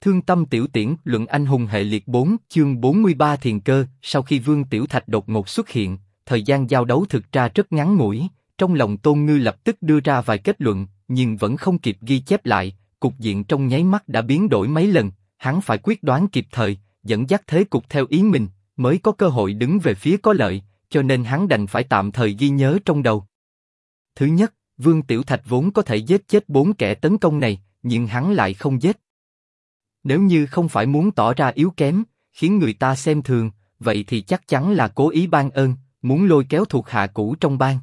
Thương tâm tiểu tiễn, luận anh hùng hệ liệt 4, chương 43 thiền cơ. Sau khi Vương Tiểu Thạch đột ngột xuất hiện, thời gian giao đấu thực ra rất ngắn ngủi, trong lòng Tôn Ngư lập tức đưa ra vài kết luận, nhưng vẫn không kịp ghi chép lại, cục diện trong nháy mắt đã biến đổi mấy lần, hắn phải quyết đoán kịp thời, dẫn dắt thế cục theo ý mình, mới có cơ hội đứng về phía có lợi, cho nên hắn đành phải tạm thời ghi nhớ trong đầu. Thứ nhất, Vương Tiểu Thạch vốn có thể giết chết 4 kẻ tấn công này, nhưng hắn lại không giết. Nếu như không phải muốn tỏ ra yếu kém, khiến người ta xem thường, vậy thì chắc chắn là cố ý ban ơn, muốn lôi kéo thuộc hạ cũ trong bang.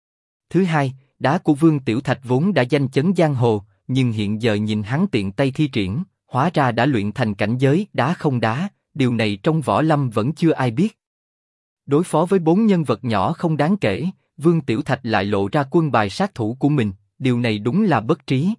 Thứ hai, đá của Vương Tiểu Thạch vốn đã danh chấn giang hồ, nhưng hiện giờ nhìn hắn tiện tay thi triển, hóa ra đã luyện thành cảnh giới đá không đá, điều này trong võ lâm vẫn chưa ai biết. Đối phó với 4 nhân vật nhỏ không đáng kể, Vương Tiểu Thạch lại lộ ra quân bài sát thủ của mình, điều này đúng là bất trí.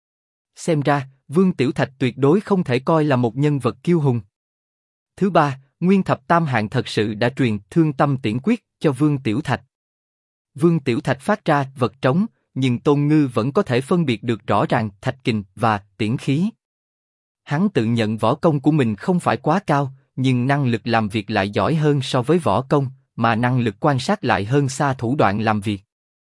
Xem ra, Vương Tiểu Thạch tuyệt đối không thể coi là một nhân vật kiêu hùng. Thứ ba, Nguyên Thập Tam Hạng thật sự đã truyền Thương Tâm Tiễn Quyết cho Vương Tiểu Thạch. Vương Tiểu Thạch phát ra vật trống, nhưng Tôn Ngư vẫn có thể phân biệt được rõ ràng thạch kình và tiễn khí. Hắn tự nhận võ công của mình không phải quá cao, nhưng năng lực làm việc lại giỏi hơn so với võ công, mà năng lực quan sát lại hơn xa thủ đoạn làm việc.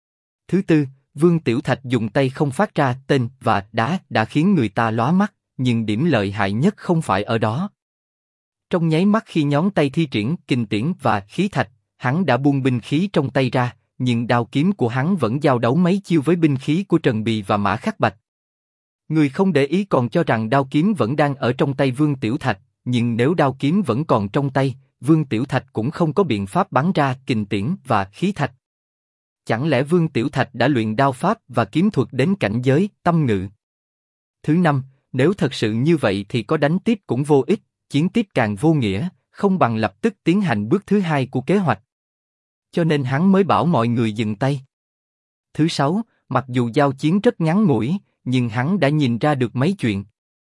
Thứ tư, Vương Tiểu Thạch dùng tay không phát ra tên và đá đã khiến người ta lóa mắt, nhưng điểm lợi hại nhất không phải ở đó. Trong nháy mắt khi nhón tay thi triển kình tiễn và khí thạch, hắn đã buông binh khí trong tay ra, nhưng đao kiếm của hắn vẫn giao đấu mấy chiêu với binh khí của Trần Bì và Mã Khắc Bạch. Người không để ý còn cho rằng đao kiếm vẫn đang ở trong tay Vương Tiểu Thạch, nhưng nếu đao kiếm vẫn còn trong tay, Vương Tiểu Thạch cũng không có biện pháp bắn ra kình tiễn và khí thạch. Chẳng lẽ Vương Tiểu Thạch đã luyện đao pháp và kiếm thuật đến cảnh giới tâm ngự? Thứ năm, nếu thật sự như vậy thì có đánh tiếp cũng vô ích, chiến tiếp càng vô nghĩa, không bằng lập tức tiến hành bước thứ hai của kế hoạch. Cho nên hắn mới bảo mọi người dừng tay. Thứ sáu, mặc dù giao chiến rất ngắn ngủi, nhưng hắn đã nhìn ra được mấy chuyện.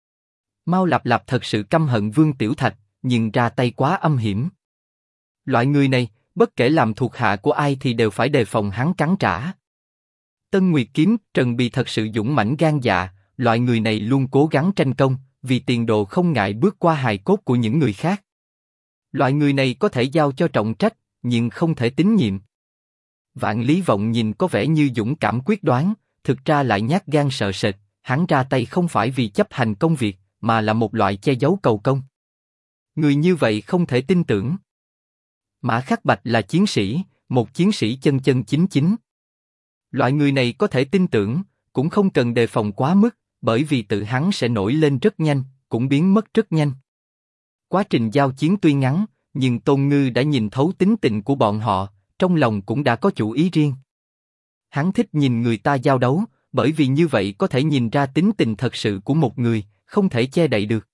Mao Lạp Lạp thật sự căm hận Vương Tiểu Thạch, nhưng ra tay quá âm hiểm. Loại người này, bất kể làm thuộc hạ của ai thì đều phải đề phòng hắn cắn trả. Tân Nguyệt Kiếm, Trần Bì thật sự dũng mãnh gan dạ, loại người này luôn cố gắng tranh công, vì tiền đồ không ngại bước qua hài cốt của những người khác. Loại người này có thể giao cho trọng trách, nhưng không thể tín nhiệm. Vạn Lý Vọng nhìn có vẻ như dũng cảm quyết đoán, thực ra lại nhát gan sợ sệt, hắn ra tay không phải vì chấp hành công việc, mà là một loại che giấu cầu công. Người như vậy không thể tin tưởng. Mã Khắc Bạch là chiến sĩ, một chiến sĩ chân chân chính chính. Loại người này có thể tin tưởng, cũng không cần đề phòng quá mức, bởi vì tự hắn sẽ nổi lên rất nhanh, cũng biến mất rất nhanh. Quá trình giao chiến tuy ngắn, nhưng Tôn Ngư đã nhìn thấu tính tình của bọn họ, trong lòng cũng đã có chủ ý riêng. Hắn thích nhìn người ta giao đấu, bởi vì như vậy có thể nhìn ra tính tình thật sự của một người, không thể che đậy được.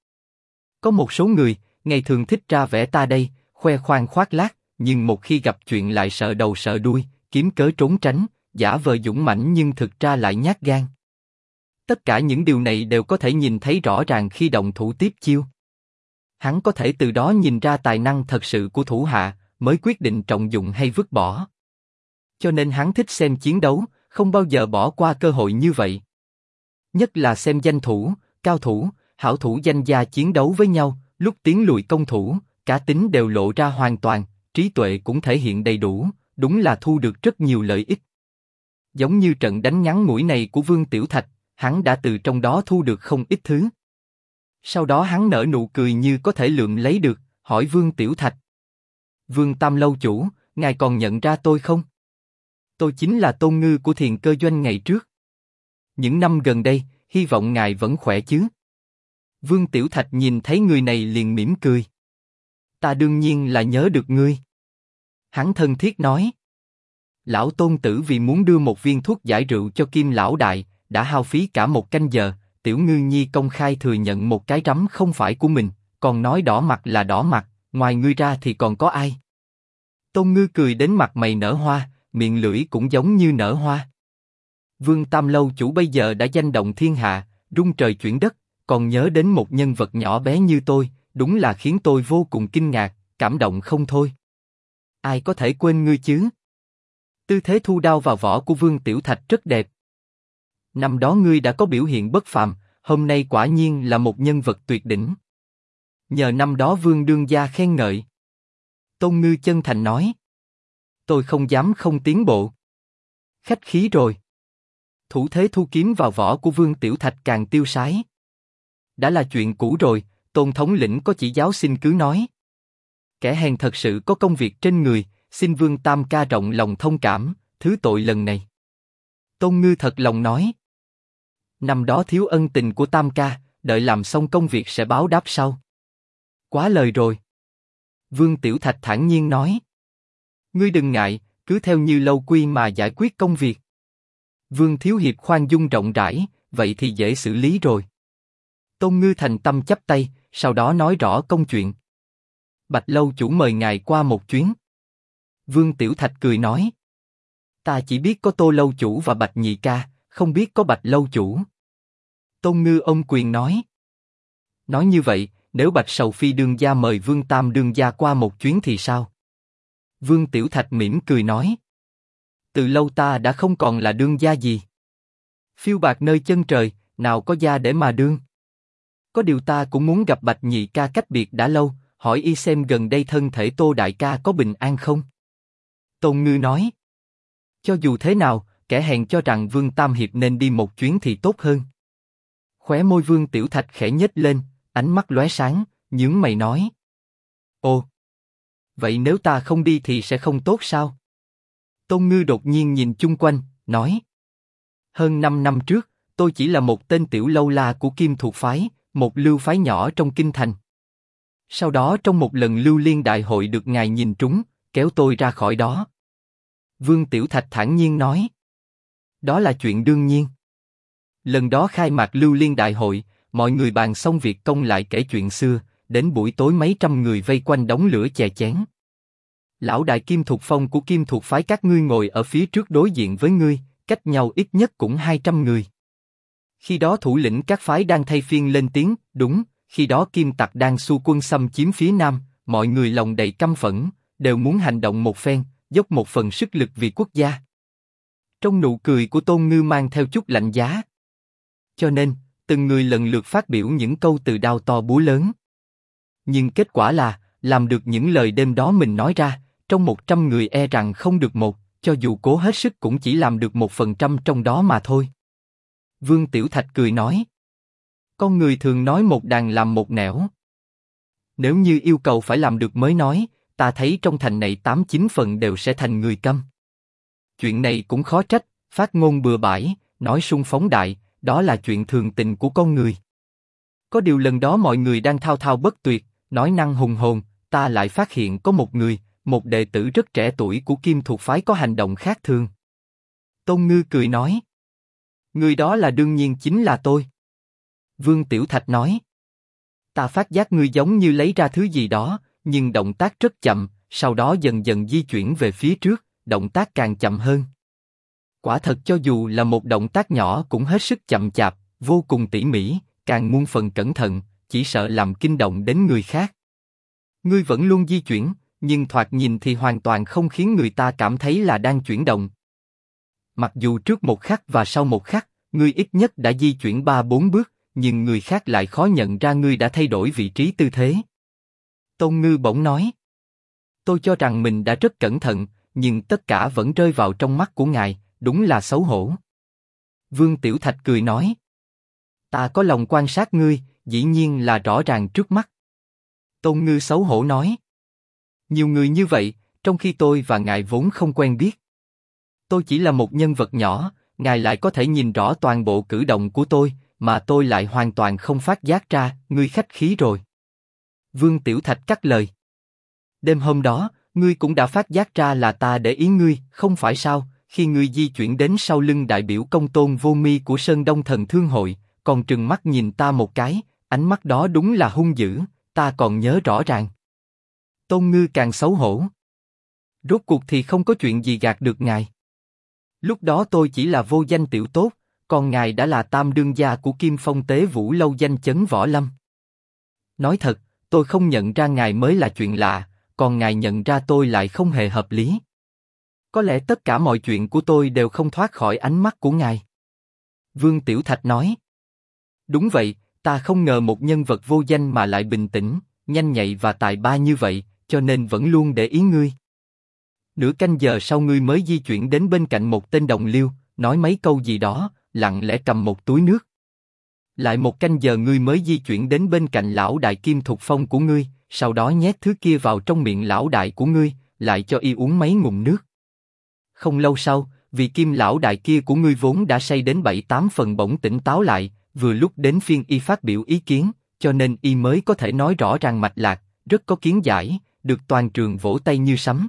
Có một số người, ngày thường thích ra vẻ ta đây, khoe khoang khoác lác, nhưng một khi gặp chuyện lại sợ đầu sợ đuôi, kiếm cớ trốn tránh, giả vờ dũng mãnh nhưng thực ra lại nhát gan. Tất cả những điều này đều có thể nhìn thấy rõ ràng khi động thủ tiếp chiêu. Hắn có thể từ đó nhìn ra tài năng thật sự của thủ hạ, mới quyết định trọng dụng hay vứt bỏ. Cho nên hắn thích xem chiến đấu, không bao giờ bỏ qua cơ hội như vậy. Nhất là xem danh thủ, cao thủ, hảo thủ danh gia chiến đấu với nhau, lúc tiến lùi công thủ, cá tính đều lộ ra hoàn toàn, trí tuệ cũng thể hiện đầy đủ, đúng là thu được rất nhiều lợi ích. Giống như trận đánh ngắn ngủi này của Vương Tiểu Thạch, hắn đã từ trong đó thu được không ít thứ. Sau đó hắn nở nụ cười như có thể lượm lấy được, hỏi Vương Tiểu Thạch. Vương Tam lâu chủ, ngài còn nhận ra tôi không? Tôi chính là Tôn Ngư của Thiền Cơ Doanh ngày trước. Những năm gần đây, hy vọng ngài vẫn khỏe chứ? Vương Tiểu Thạch nhìn thấy người này liền mỉm cười. Ta đương nhiên là nhớ được ngươi. Hắn thân thiết nói. Lão Tôn tử vì muốn đưa một viên thuốc giải rượu cho Kim lão đại, đã hao phí cả một canh giờ. Tiểu Ngư Nhi công khai thừa nhận một cái rắm không phải của mình, còn nói đỏ mặt là đỏ mặt, ngoài ngươi ra thì còn có ai? Tôn Ngư cười đến mặt mày nở hoa, miệng lưỡi cũng giống như nở hoa. Vương Tam lâu chủ bây giờ đã danh động thiên hạ, rung trời chuyển đất, còn nhớ đến một nhân vật nhỏ bé như tôi, đúng là khiến tôi vô cùng kinh ngạc, cảm động không thôi. Ai có thể quên ngươi chứ? Tư thế thu đao vào vỏ của Vương Tiểu Thạch rất đẹp. Năm đó ngươi đã có biểu hiện bất phàm, hôm nay quả nhiên là một nhân vật tuyệt đỉnh. Nhờ năm đó Vương đương gia khen ngợi. Tôn Ngư chân thành nói. Tôi không dám không tiến bộ. Khách khí rồi. Thủ thế thu kiếm vào vỏ của Vương Tiểu Thạch càng tiêu sái. Đã là chuyện cũ rồi, Tôn thống lĩnh có chỉ giáo xin cứ nói. Kẻ hèn thật sự có công việc trên người, xin Vương Tam ca rộng lòng thông cảm, thứ tội lần này. Tôn Ngư thật lòng nói. Năm đó thiếu ân tình của Tam ca, đợi làm xong công việc sẽ báo đáp sau. Quá lời rồi. Vương Tiểu Thạch thản nhiên nói. Ngươi đừng ngại, cứ theo như lâu quy mà giải quyết công việc. Vương Thiếu Hiệp khoan dung rộng rãi, vậy thì dễ xử lý rồi. Tôn Ngư thành tâm chắp tay, sau đó nói rõ công chuyện. Bạch lâu chủ mời ngài qua một chuyến. Vương Tiểu Thạch cười nói. Ta chỉ biết có Tô lâu chủ và Bạch nhị ca, không biết có Bạch lâu chủ. Tôn Ngư ôm quyền nói. Nói như vậy, nếu Bạch Sầu Phi đương gia mời Vương Tam đương gia qua một chuyến thì sao? Vương Tiểu Thạch mỉm cười nói. Từ lâu ta đã không còn là đương gia gì. Phiêu bạc nơi chân trời, nào có gia để mà đương. Có điều ta cũng muốn gặp Bạch nhị ca cách biệt đã lâu, hỏi y xem gần đây thân thể Tô đại ca có bình an không? Tôn Ngư nói. Cho dù thế nào, kẻ hèn cho rằng Vương Tam Hiệp nên đi một chuyến thì tốt hơn. Khóe môi Vương Tiểu Thạch khẽ nhếch lên, ánh mắt lóe sáng, nhướng mày nói. Ồ, vậy nếu ta không đi thì sẽ không tốt sao? Tôn Ngư đột nhiên nhìn chung quanh, nói. Hơn 5 năm trước, tôi chỉ là một tên tiểu lâu la của Kim Thuộc Phái, một lưu phái nhỏ trong kinh thành. Sau đó trong một lần lưu liên đại hội được ngài nhìn trúng, kéo tôi ra khỏi đó. Vương Tiểu Thạch thản nhiên nói. Đó là chuyện đương nhiên. Lần đó khai mạc lưu liên đại hội, mọi người bàn xong việc công lại kể chuyện xưa, đến buổi tối mấy trăm người vây quanh đống lửa chè chén. Lão đại Kim Thục Phong của Kim Thục Phái các ngươi ngồi ở phía trước đối diện với ngươi, cách nhau ít nhất cũng 200 người. Khi đó thủ lĩnh các phái đang thay phiên lên tiếng, đúng, khi đó Kim Tặc đang xu quân xâm chiếm phía Nam, mọi người lòng đầy căm phẫn, đều muốn hành động một phen, dốc một phần sức lực vì quốc gia. Trong nụ cười của Tôn Ngư mang theo chút lạnh giá. Cho nên, từng người lần lượt phát biểu những câu từ đao to búa lớn. Nhưng kết quả là, làm được những lời đêm đó mình nói ra, trong 100 người e rằng không được một, cho dù cố hết sức cũng chỉ làm được 1% trong đó mà thôi. Vương Tiểu Thạch cười nói. Con người thường nói một đàn làm một nẻo. Nếu như yêu cầu phải làm được mới nói, ta thấy trong thành này 8-9 phần đều sẽ thành người câm. Chuyện này cũng khó trách, phát ngôn bừa bãi, nói sung phóng đại, đó là chuyện thường tình của con người. Có điều lần đó mọi người đang thao thao bất tuyệt, nói năng hùng hồn, ta lại phát hiện có một người, một đệ tử rất trẻ tuổi của Kim Thuộc Phái có hành động khác thường. Tôn Ngư cười nói. Người đó là đương nhiên chính là tôi. Vương Tiểu Thạch nói. Ta phát giác ngươi giống như lấy ra thứ gì đó, nhưng động tác rất chậm, sau đó dần dần di chuyển về phía trước, động tác càng chậm hơn. Quả thật cho dù là một động tác nhỏ cũng hết sức chậm chạp, vô cùng tỉ mỉ, càng muôn phần cẩn thận, chỉ sợ làm kinh động đến người khác. Ngươi vẫn luôn di chuyển, nhưng thoạt nhìn thì hoàn toàn không khiến người ta cảm thấy là đang chuyển động. Mặc dù trước một khắc và sau một khắc, ngươi ít nhất đã di chuyển 3-4 bước, nhưng người khác lại khó nhận ra ngươi đã thay đổi vị trí tư thế. Tôn Ngư bỗng nói. Tôi cho rằng mình đã rất cẩn thận, nhưng tất cả vẫn rơi vào trong mắt của ngài, đúng là xấu hổ. Vương Tiểu Thạch cười nói. Ta có lòng quan sát ngươi, dĩ nhiên là rõ ràng trước mắt. Tôn Ngư xấu hổ nói. Nhiều người như vậy, trong khi tôi và ngài vốn không quen biết. Tôi chỉ là một nhân vật nhỏ, ngài lại có thể nhìn rõ toàn bộ cử động của tôi, mà tôi lại hoàn toàn không phát giác ra, ngươi khách khí rồi. Vương Tiểu Thạch cắt lời. Đêm hôm đó, ngươi cũng đã phát giác ra là ta để ý ngươi, không phải sao? Khi ngươi di chuyển đến sau lưng đại biểu công tôn vô mi của Sơn Đông Thần Thương Hội, còn trừng mắt nhìn ta một cái, ánh mắt đó đúng là hung dữ, ta còn nhớ rõ ràng. Tôn Ngư càng xấu hổ. Rốt cuộc thì không có chuyện gì gạt được ngài. Lúc đó tôi chỉ là vô danh tiểu tốt, còn ngài đã là tam đương gia của Kim Phong Tế Vũ lâu danh chấn võ lâm. Nói thật, tôi không nhận ra ngài mới là chuyện lạ, còn ngài nhận ra tôi lại không hề hợp lý. Có lẽ tất cả mọi chuyện của tôi đều không thoát khỏi ánh mắt của ngài. Vương Tiểu Thạch nói. Đúng vậy, ta không ngờ một nhân vật vô danh mà lại bình tĩnh, nhanh nhạy và tài ba như vậy, cho nên vẫn luôn để ý ngươi. Nửa canh giờ sau ngươi mới di chuyển đến bên cạnh một tên đồng liêu, nói mấy câu gì đó, lặng lẽ cầm một túi nước. Lại một canh giờ ngươi mới di chuyển đến bên cạnh lão đại Kim Thục Phong của ngươi, sau đó nhét thứ kia vào trong miệng lão đại của ngươi, lại cho y uống mấy ngụm nước. Không lâu sau, vì Kim lão đại kia của ngươi vốn đã say đến 7-8 phần bỗng tỉnh táo lại, vừa lúc đến phiên y phát biểu ý kiến, cho nên y mới có thể nói rõ ràng mạch lạc, rất có kiến giải, được toàn trường vỗ tay như sấm.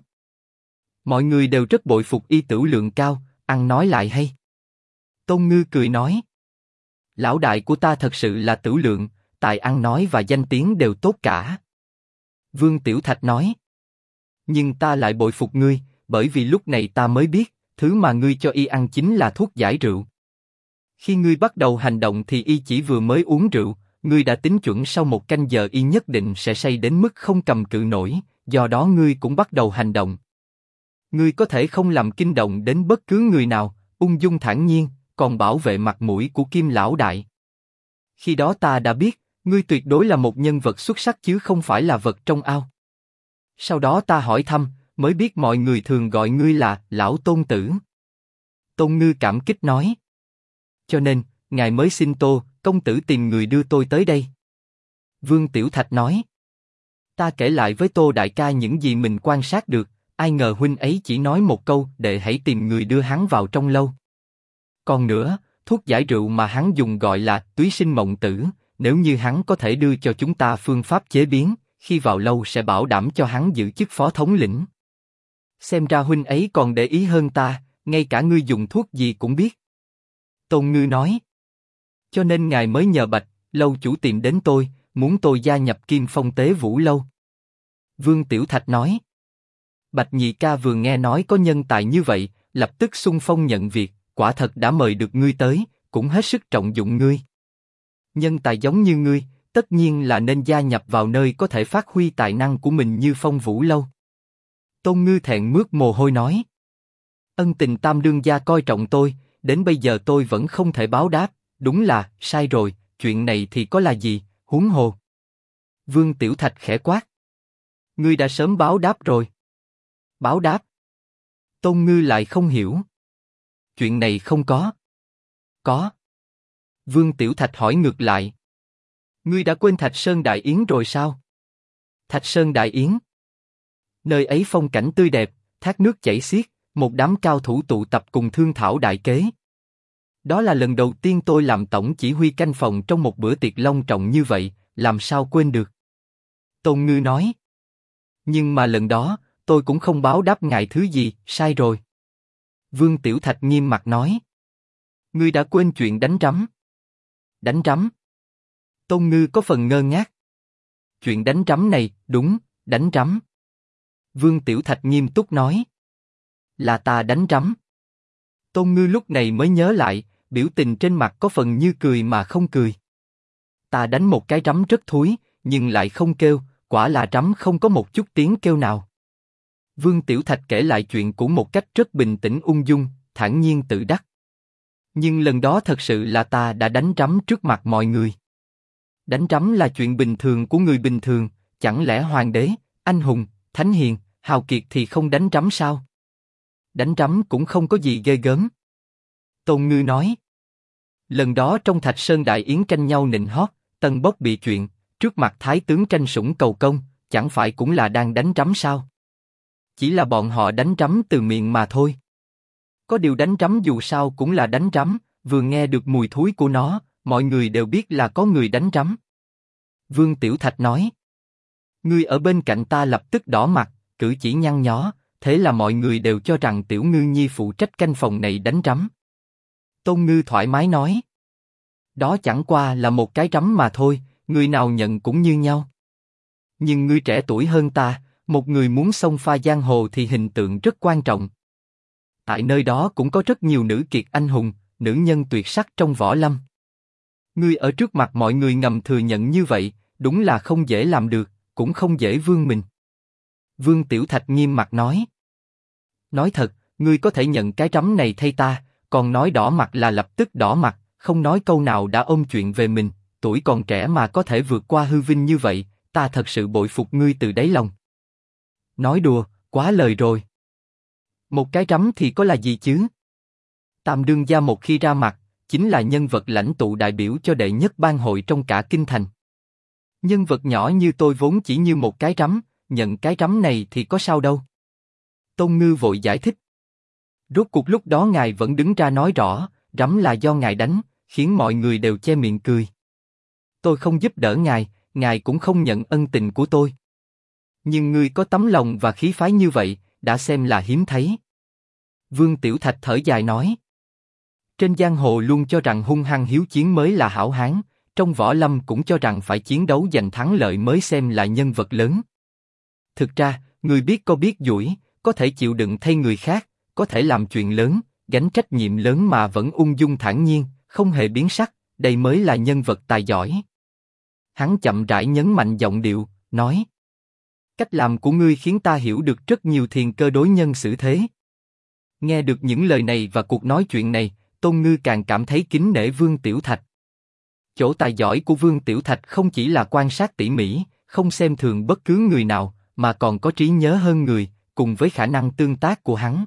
Mọi người đều rất bội phục y tửu lượng cao, ăn nói lại hay. Tôn Ngư cười nói: lão đại của ta thật sự là tửu lượng, tài ăn nói và danh tiếng đều tốt cả. Vương Tiểu Thạch nói: nhưng ta lại bội phục ngươi, bởi vì lúc này ta mới biết, thứ mà ngươi cho y ăn chính là thuốc giải rượu. Khi ngươi bắt đầu hành động thì y chỉ vừa mới uống rượu, ngươi đã tính chuẩn sau một canh giờ y nhất định sẽ say đến mức không cầm cự nổi, do đó ngươi cũng bắt đầu hành động. Ngươi có thể không làm kinh động đến bất cứ người nào, ung dung thản nhiên, còn bảo vệ mặt mũi của Kim lão đại. Khi đó ta đã biết, ngươi tuyệt đối là một nhân vật xuất sắc chứ không phải là vật trong ao. Sau đó ta hỏi thăm, mới biết mọi người thường gọi ngươi là lão Tôn tử. Tôn Ngư cảm kích nói: cho nên, ngài mới xin Tô công tử tìm người đưa tôi tới đây. Vương Tiểu Thạch nói: ta kể lại với Tô đại ca những gì mình quan sát được, ai ngờ huynh ấy chỉ nói một câu, để hãy tìm người đưa hắn vào trong lâu. Còn nữa, thuốc giải rượu mà hắn dùng gọi là túy sinh mộng tử, nếu như hắn có thể đưa cho chúng ta phương pháp chế biến, khi vào lâu sẽ bảo đảm cho hắn giữ chức phó thống lĩnh. Xem ra huynh ấy còn để ý hơn ta, ngay cả ngươi dùng thuốc gì cũng biết. Tôn Ngư nói: cho nên ngài mới nhờ Bạch lâu chủ tìm đến tôi, muốn tôi gia nhập Kim Phong Tế Vũ lâu. Vương Tiểu Thạch nói: Bạch nhị ca vừa nghe nói có nhân tài như vậy, lập tức xung phong nhận việc, quả thật đã mời được ngươi tới, cũng hết sức trọng dụng ngươi. Nhân tài giống như ngươi, tất nhiên là nên gia nhập vào nơi có thể phát huy tài năng của mình như Phong Vũ lâu. Tôn Ngư thẹn mướt mồ hôi nói: ân tình tam đương gia coi trọng tôi, đến bây giờ tôi vẫn không thể báo đáp, đúng là sai rồi, chuyện này thì có là gì, huống hồ. Vương Tiểu Thạch khẽ quát: ngươi đã sớm báo đáp rồi. Báo đáp? Tôn Ngư lại không hiểu. Chuyện này không có. Có. Vương Tiểu Thạch hỏi ngược lại: ngươi đã quên Thạch Sơn Đại Yến rồi sao? Thạch Sơn Đại Yến? Nơi ấy phong cảnh tươi đẹp, thác nước chảy xiết, một đám cao thủ tụ tập cùng thương thảo đại kế. Đó là lần đầu tiên tôi làm tổng chỉ huy canh phòng trong một bữa tiệc long trọng như vậy, làm sao quên được? Tôn Ngư nói: nhưng mà lần đó, tôi cũng không báo đáp ngài thứ gì, sai rồi. Vương Tiểu Thạch nghiêm mặt nói: ngươi đã quên chuyện đánh rắm. Đánh rắm? Tôn Ngư có phần ngơ ngác. Chuyện đánh rắm này, đúng, đánh rắm. Vương Tiểu Thạch nghiêm túc nói: là ta đánh rắm. Tôn Ngư lúc này mới nhớ lại, biểu tình trên mặt có phần như cười mà không cười. Ta đánh một cái rắm rất thúi, nhưng lại không kêu, quả là rắm không có một chút tiếng kêu nào. Vương Tiểu Thạch kể lại chuyện cũ một cách rất bình tĩnh ung dung, thản nhiên tự đắc. Nhưng lần đó thật sự là ta đã đánh rắm trước mặt mọi người. Đánh rắm là chuyện bình thường của người bình thường, chẳng lẽ hoàng đế, anh hùng, thánh hiền, hào kiệt thì không đánh rắm sao? Đánh rắm cũng không có gì ghê gớm. Tôn Ngư nói: lần đó trong Thạch Sơn Đại Yến tranh nhau nịnh hót, tân bốc bị chuyện, trước mặt thái tướng tranh sủng cầu công, chẳng phải cũng là đang đánh rắm sao? Chỉ là bọn họ đánh rắm từ miệng mà thôi. Có điều đánh rắm dù sao cũng là đánh rắm, vừa nghe được mùi thúi của nó, mọi người đều biết là có người đánh rắm. Vương Tiểu Thạch nói: ngươi ở bên cạnh ta lập tức đỏ mặt, cử chỉ nhăn nhó, thế là mọi người đều cho rằng Tiểu Ngư Nhi phụ trách canh phòng này đánh rắm. Tôn Ngư thoải mái nói: đó chẳng qua là một cái rắm mà thôi, người nào nhận cũng như nhau. Nhưng ngươi trẻ tuổi hơn ta, một người muốn xông pha giang hồ thì hình tượng rất quan trọng. Tại nơi đó cũng có rất nhiều nữ kiệt anh hùng, nữ nhân tuyệt sắc trong võ lâm. Ngươi ở trước mặt mọi người ngầm thừa nhận như vậy, đúng là không dễ làm được, cũng không dễ vươn mình. Vương Tiểu Thạch nghiêm mặt nói: nói thật, ngươi có thể nhận cái rắm này thay ta, còn nói đỏ mặt là lập tức đỏ mặt, không nói câu nào đã ôm chuyện về mình, tuổi còn trẻ mà có thể vượt qua hư vinh như vậy, ta thật sự bội phục ngươi từ đáy lòng. Nói đùa, quá lời rồi. Một cái rắm thì có là gì chứ? Tam đương gia một khi ra mặt, chính là nhân vật lãnh tụ đại biểu cho đệ nhất bang hội trong cả kinh thành. Nhân vật nhỏ như tôi vốn chỉ như một cái rắm, nhận cái rắm này thì có sao đâu. Tôn Ngư vội giải thích. Rốt cuộc lúc đó ngài vẫn đứng ra nói rõ, rắm là do ngài đánh, khiến mọi người đều che miệng cười. Tôi không giúp đỡ ngài, ngài cũng không nhận ân tình của tôi. Nhưng ngươi có tấm lòng và khí phái như vậy, đã xem là hiếm thấy. Vương Tiểu Thạch thở dài nói. Trên giang hồ luôn cho rằng hung hăng hiếu chiến mới là hảo hán, trong võ lâm cũng cho rằng phải chiến đấu giành thắng lợi mới xem là nhân vật lớn. Thực ra, người biết có biết duỗi, có thể chịu đựng thay người khác, có thể làm chuyện lớn, gánh trách nhiệm lớn mà vẫn ung dung thản nhiên, không hề biến sắc, đây mới là nhân vật tài giỏi. Hắn chậm rãi nhấn mạnh giọng điệu, nói. Cách làm của ngươi khiến ta hiểu được rất nhiều thiền cơ đối nhân xử thế. Nghe được những lời này và cuộc nói chuyện này, Tôn Ngư càng cảm thấy kính nể Vương Tiểu Thạch. Chỗ tài giỏi của Vương Tiểu Thạch không chỉ là quan sát tỉ mỉ, không xem thường bất cứ người nào, mà còn có trí nhớ hơn người, cùng với khả năng tương tác của hắn.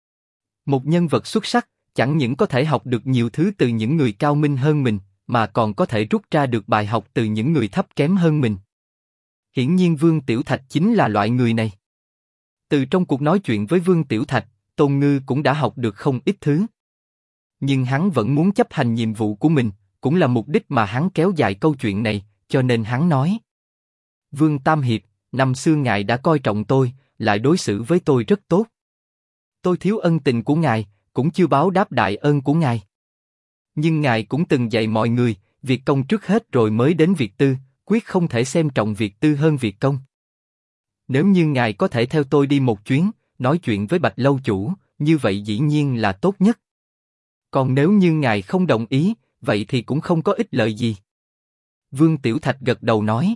Một nhân vật xuất sắc, chẳng những có thể học được nhiều thứ từ những người cao minh hơn mình, mà còn có thể rút ra được bài học từ những người thấp kém hơn mình. Hiển nhiên Vương Tiểu Thạch chính là loại người này. Từ trong cuộc nói chuyện với Vương Tiểu Thạch, Tôn Ngư cũng đã học được không ít thứ. Nhưng hắn vẫn muốn chấp hành nhiệm vụ của mình, cũng là mục đích mà hắn kéo dài câu chuyện này, cho nên hắn nói. Vương Tam Hiệp, năm xưa ngài đã coi trọng tôi, lại đối xử với tôi rất tốt. Tôi thiếu ân tình của ngài, cũng chưa báo đáp đại ơn của ngài. Nhưng ngài cũng từng dạy mọi người, việc công trước hết rồi mới đến việc tư, quyết không thể xem trọng việc tư hơn việc công. Nếu như ngài có thể theo tôi đi một chuyến, nói chuyện với Bạch lâu chủ, như vậy dĩ nhiên là tốt nhất. Còn nếu như ngài không đồng ý, vậy thì cũng không có ích lợi gì. Vương Tiểu Thạch gật đầu nói.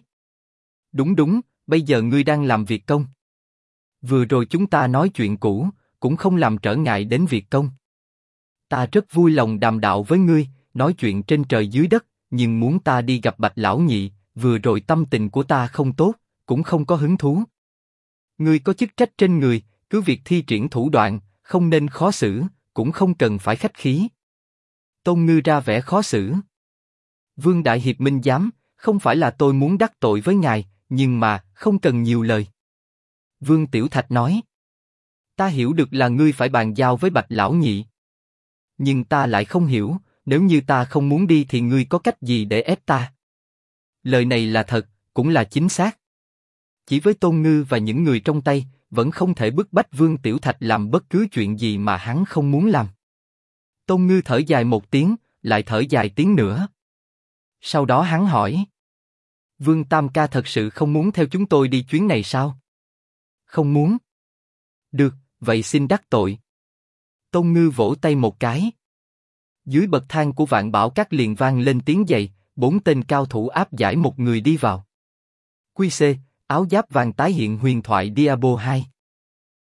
Đúng, bây giờ ngươi đang làm việc công. Vừa rồi chúng ta nói chuyện cũ, cũng không làm trở ngại đến việc công. Ta rất vui lòng đàm đạo với ngươi, nói chuyện trên trời dưới đất, nhưng muốn ta đi gặp Bạch lão nhị, vừa rồi tâm tình của ta không tốt, cũng không có hứng thú. Ngươi có chức trách trên người, cứ việc thi triển thủ đoạn, không nên khó xử, cũng không cần phải khách khí. Tôn Ngư ra vẻ khó xử. Vương Đại Hiệp minh giám, không phải là tôi muốn đắc tội với ngài, nhưng mà không cần nhiều lời. Vương Tiểu Thạch nói. Ta hiểu được là ngươi phải bàn giao với Bạch lão nhị. Nhưng ta lại không hiểu, nếu như ta không muốn đi thì ngươi có cách gì để ép ta? Lời này là thật, cũng là chính xác. Chỉ với Tôn Ngư và những người trong tay, vẫn không thể bức bách Vương Tiểu Thạch làm bất cứ chuyện gì mà hắn không muốn làm. Tôn Ngư thở dài một tiếng, lại thở dài tiếng nữa. Sau đó hắn hỏi. Vương Tam ca thật sự không muốn theo chúng tôi đi chuyến này sao? Không muốn. Được, vậy xin đắc tội. Tôn Ngư vỗ tay một cái. Dưới bậc thang của Vạn Bảo Các liền vang lên tiếng giày, 4 tên cao thủ áp giải một người đi vào. QC, áo giáp vàng tái hiện huyền thoại Diablo 2.